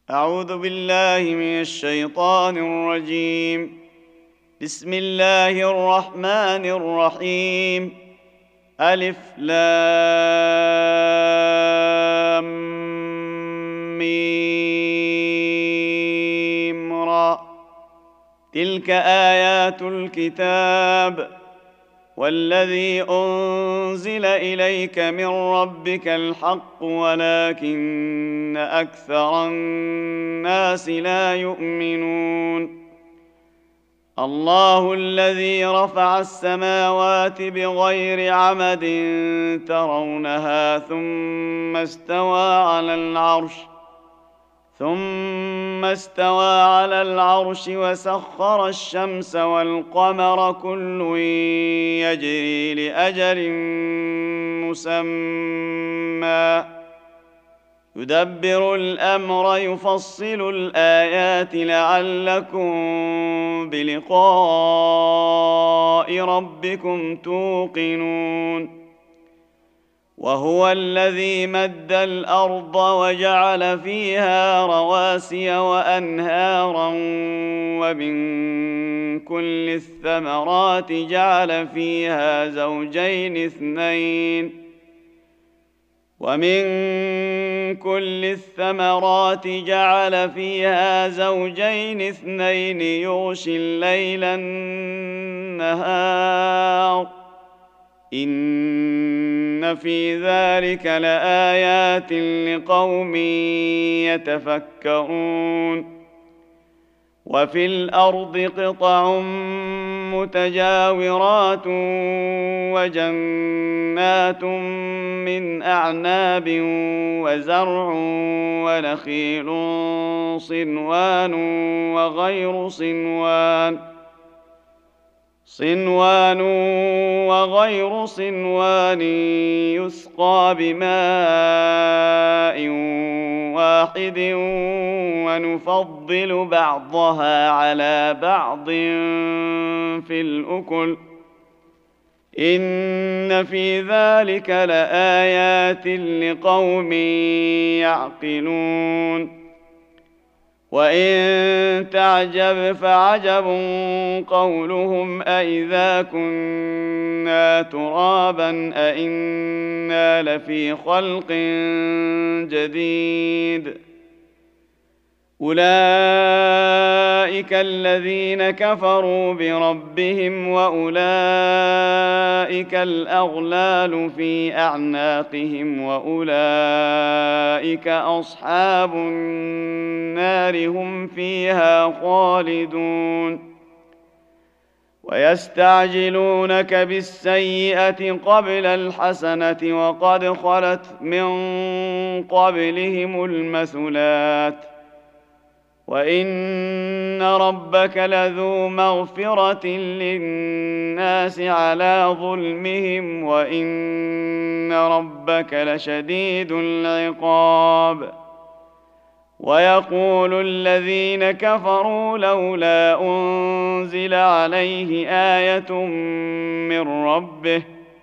أعوذ بالله من الشيطان الرجيم. بسم الله الرحمن الرحيم. ألف لام ميم را. تلك آيات الكتاب والذي أنزل إليك من ربك الحق ولكن أكثر الناس لا يؤمنون. الله الذي رفع السماوات بغير عمد ترونها ثم استوى على العرش وسخر الشمس والقمر كل يجري لأجل مسمى يدبر الأمر يفصل الآيات لعلكم بلقاء ربكم توقنون. وهو الذي مد الأرض وجعل فيها رواسي وأنهارا ومن كل الثمرات جعل فيها زوجين اثنين يغشي الليل النهار إن في ذلك لآيات لقوم يتفكرون. وفي الأرض قطع متجاورات وجنات من أعناب وزرع ونخيل صنوان وغير صنوان يسقى بماء واحد ونفضل بعضها على بعض في الأكل إن في ذلك لآيات لقوم يعقلون. وإن تعجب فعجب قولهم أإذا كنا ترابا أإنا لفي خلق جديد. أولئك الذين كفروا بربهم وأولئك الأغلال في أعناقهم وأولئك أصحاب النار هم فيها خالدون. ويستعجلونك بالسيئة قبل الحسنة وقد خلت من قبلهم المثلات وإن ربك لذو مغفرة للناس على ظلمهم وإن ربك لشديد العقاب. ويقول الذين كفروا لولا أنزل عليه آية من ربه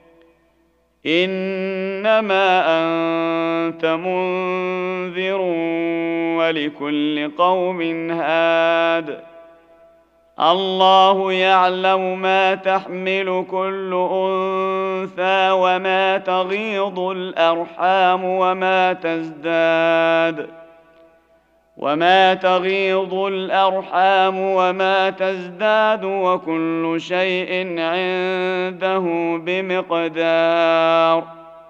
إنما أنت منذر ولكل قوم هاد. الله يعلم ما تحمل كل أنثى وما تغيض الأرحام وما تزداد وكل شيء عنده بمقدار.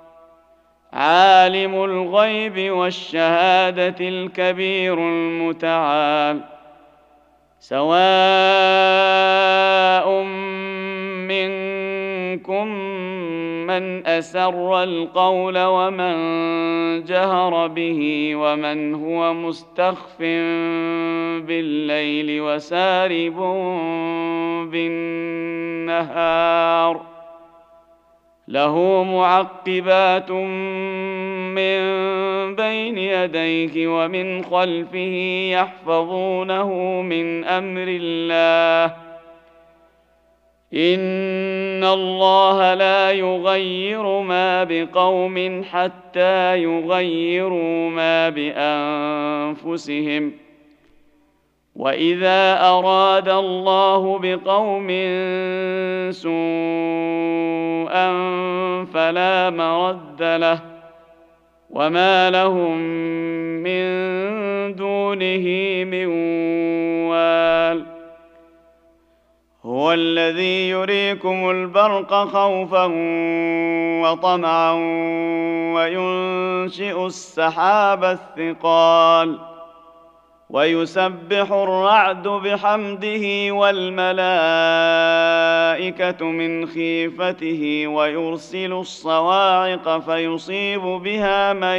عالم الغيب والشهادة الكبير المتعال. سواء منكم من أسر القول ومن جهر به ومن هو مستخف بالليل وسارب بالنهار. له معقبات من بين يديه ومن خلفه يحفظونه من أمر الله ان الله لا يغير ما بقوم حتى يغيروا ما بانفسهم، واذا اراد الله بقوم سوءا فلا مرد له وما لهم من دونه من وال. هو الذي يريكم البرق خوفا وطمعا وينشئ السحاب الثقال ويسبح الرعد بحمده والملائكة من خيفته ويرسل الصواعق فيصيب بها من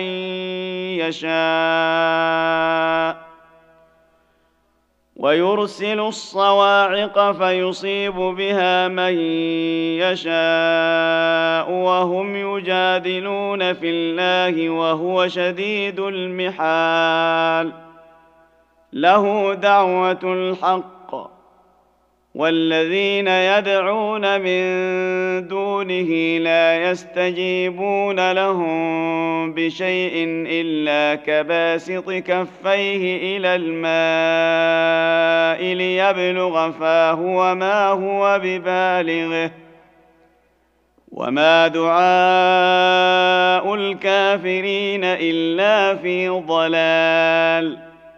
يشاء وهم يجادلون في الله وهو شديد المحال. له دعوة الحق والذين يدعون من دونه لا يستجيبون لهم بشيء إلا كباسط كفيه إلى الماء ليبلغ فاه وما هو ببالغه وما دعاء الكافرين إلا في ضلال.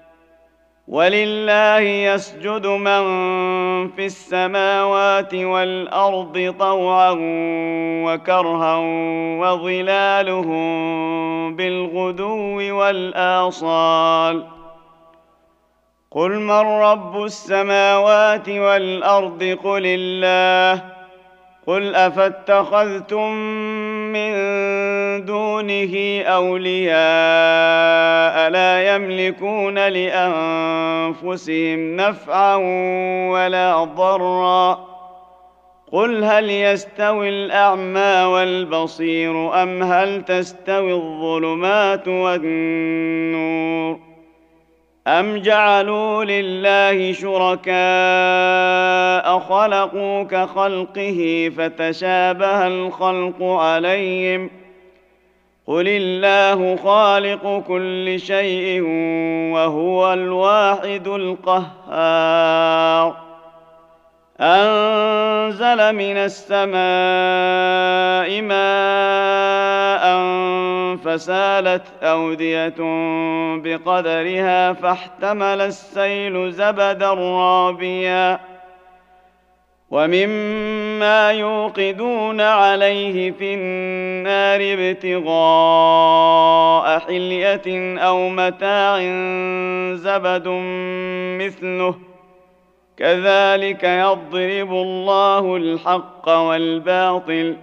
ولله يسجد من في السماوات والأرض طوعا وكرها وظلالهم بالغدو والآصال. قل من رب السماوات والأرض قل الله. قل أفاتخذتم من دونه أولياء لا يملكون لأنفسهم نفعا ولا ضرا. قل هل يستوي الأعمى والبصير أم هل تستوي الظلمات والنور أم جعلوا لله شركاء خلقوا كخلقه فتشابه الخلق عليهم. قل الله خالق كل شيء وهو الواحد القهار. أنزل من السماء ماء فسالت أودية بقدرها فاحتمل السيل زبدا رابيا ومما يوقدون عليه في النار ابتغاء حلية أو متاع زبد مثله كذلك يضرب الله الحق والباطل.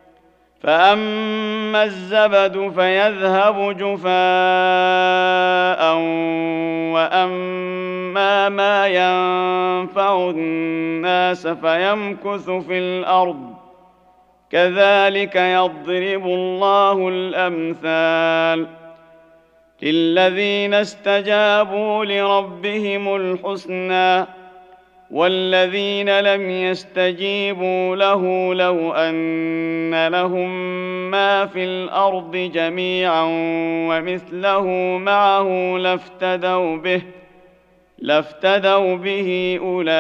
فأما الزبد فيذهب جفاء وأما ما ينفع الناس فيمكث في الأرض كذلك يضرب الله الأمثال. للذين استجابوا لربهم الحسنى والذين لم يستجيبوا له لو أن لهم ما في الأرض جميعا ومثله معه لافتدوا به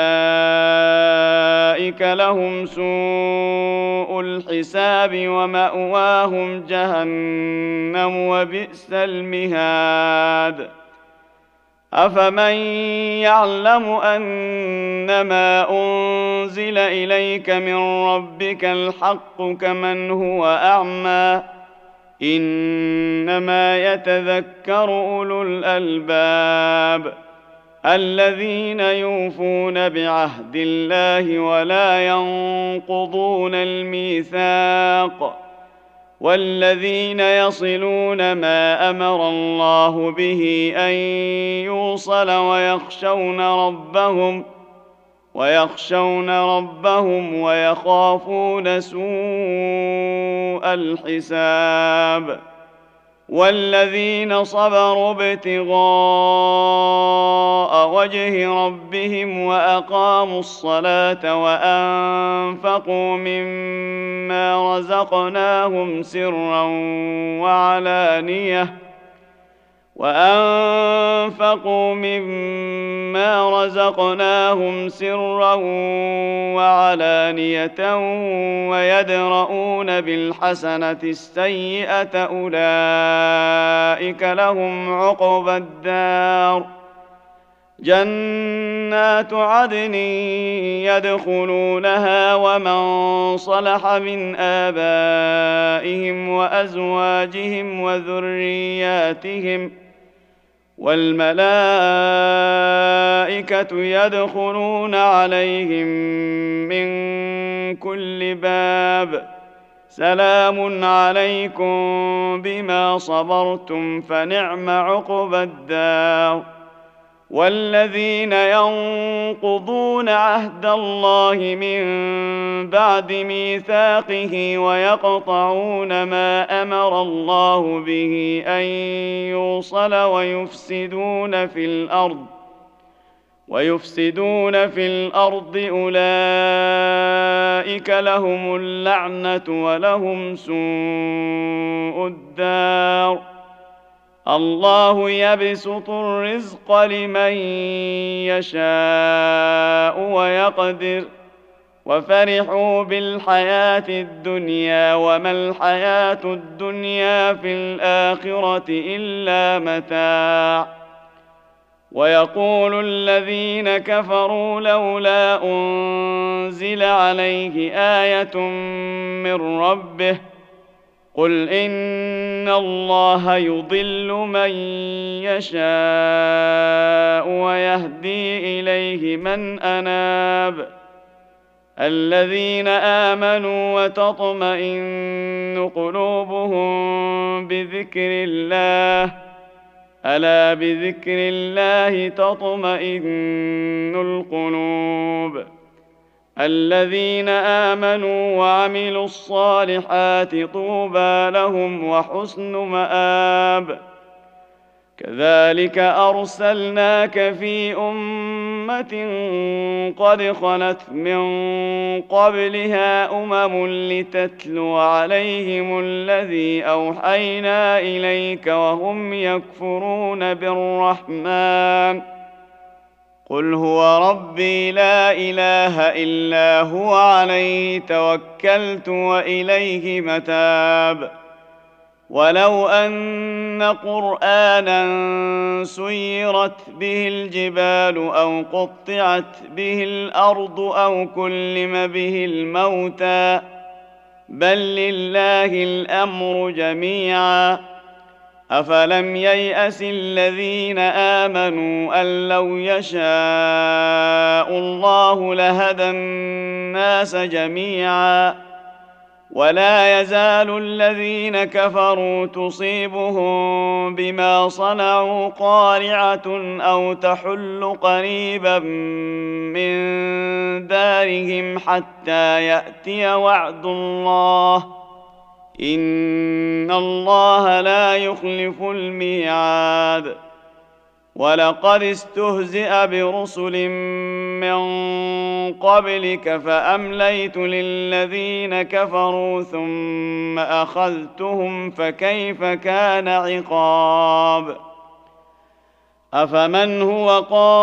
أولئك لهم سوء الحساب ومأواهم جهنم وبئس المهاد. أفمن يعلم أنما أنزل إليك من ربك الحق كمن هو أعمى إنما يتذكر أولو الألباب الذين يوفون بعهد الله ولا ينقضون الميثاق والذين يصلون ما أمر الله به أن يوصل ويخشون ربهم ويخافون سوء وجه ربهم وأقاموا الصلاة وأنفقوا مما رزقناهم سرا وعلانية ويدرؤون بالحسنة السيئة أولئك لهم عقبى الدار جنات عدن يدخلونها ومن صلح من آبائهم وأزواجهم وذرياتهم والملائكة يدخلون عليهم من كل باب سلام عليكم بما صبرتم فنعم عقبى الدار والذين ينقضون عهد الله من بعد ميثاقه ويقطعون ما أمر الله به أن يوصل ويفسدون في الأرض أولئك لهم اللعنة ولهم سوء الدار الله يبسط الرزق لمن يشاء ويقدر وفرحوا بالحياة الدنيا وما الحياة الدنيا في الآخرة إلا متاع ويقول الذين كفروا لولا أنزل عليه آية من ربه قل إن الله يضل من يشاء ويهدي إليه من أناب الذين آمنوا وتطمئن قلوبهم بذكر الله ألا بذكر الله تطمئن القلوب الذين آمنوا وعملوا الصالحات طوبى لهم وحسن مآب كذلك أرسلناك في أمة قد خلت من قبلها لتتلو عليهم الذي أوحينا إليك وهم يكفرون بالرحمن قل هو ربي لا إله إلا هو عليه توكلت وإليه متاب ولو أن قرآنا سيرت به الجبال أو قطعت به الأرض أو كلم به الموتى بل لله الأمر جميعا أفلم ييأس الذين آمنوا أن لو يشاء الله لهدى الناس جميعا ولا يزال الذين كفروا تصيبهم بما صنعوا قارعة أو تحل قريبا من دارهم حتى يأتي وعد الله إن الله لا يخلف الميعاد ولقد استهزئ برسل من قبلك فأمليت للذين كفروا ثم أخذتهم فكيف كان عقاب أفمن هو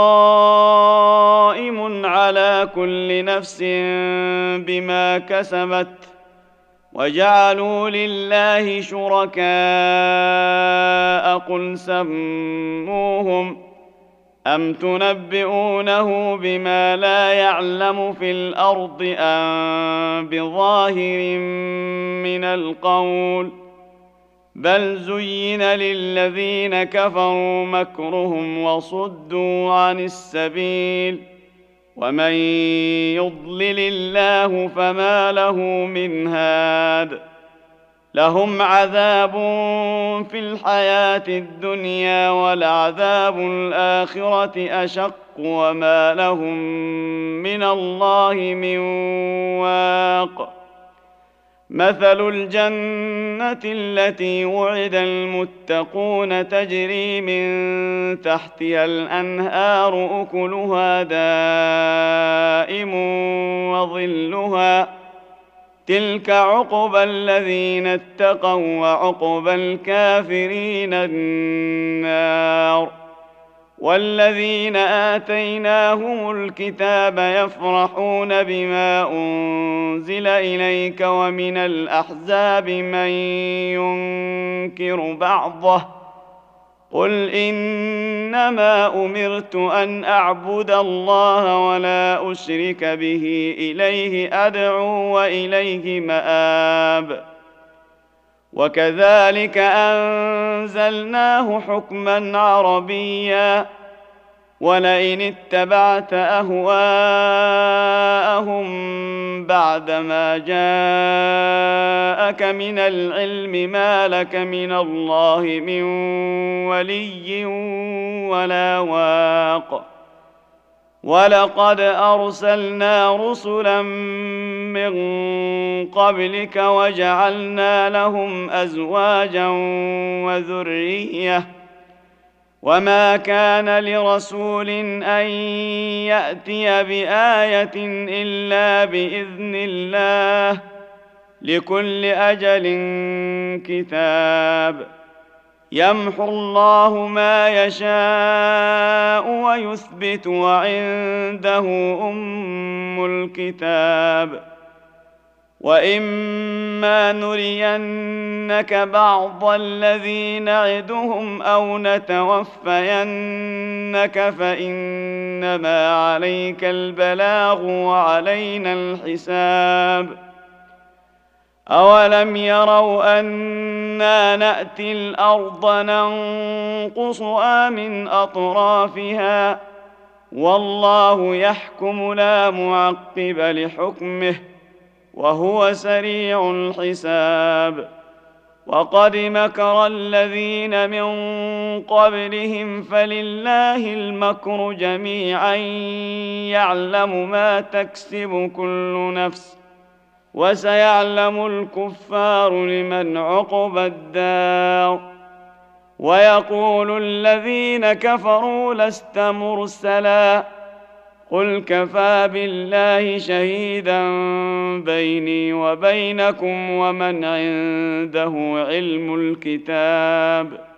قائم على كل نفس بما كسبت وجعلوا لله شركاء قل سموهم أم تنبئونه بما لا يعلم في الأرض أم بظاهر من القول بل زين للذين كفروا مكرهم وصدوا عن السبيل ومن يضلل الله فما له من هاد لهم عذاب في الحياة الدنيا ولعذاب الآخرة أشق وما لهم من الله من واق مثل الجنة التي وعد المتقون تجري من تحتها الأنهار أكلها دائم وظلها تلك عقبى الذين اتقوا وعقبى الكافرين النار. والذين آتيناهم الكتاب يفرحون بما أنزل إليك ومن الأحزاب من ينكر بعضه قل إنما أمرت أن أعبد الله ولا أشرك به إليه أدعو وإليه مآب. وكذلك أنزلناه حكما عربيا ولئن اتبعت أهواءهم بعدما جاءك من العلم ما لك من الله من ولي ولا واق. ولقد أرسلنا رسلا من قبلك وجعلنا لهم أزواجا وذرية وما كان لرسول أن يأتي بآية إلا بإذن الله لكل أجل كتاب. يمحو الله ما يشاء ويثبت وعنده أم الكتاب. وإما نرينك بعض الذي نعدهم أو نتوفينك فإنما عليك البلاغ وعلينا الحساب. أولم يروا أنا نأتي الأرض ننقصها من أطرافها والله يحكم لا معقب لحكمه وهو سريع الحساب. وقد مكر الذين من قبلهم فلله المكر جميعا يعلم ما تكسب كل نفس وسيعلم الكفار لمن عقبى الدار. ويقول الذين كفروا لست مرسلا قل كفى بالله شهيدا بيني وبينكم ومن عنده علم الكتاب.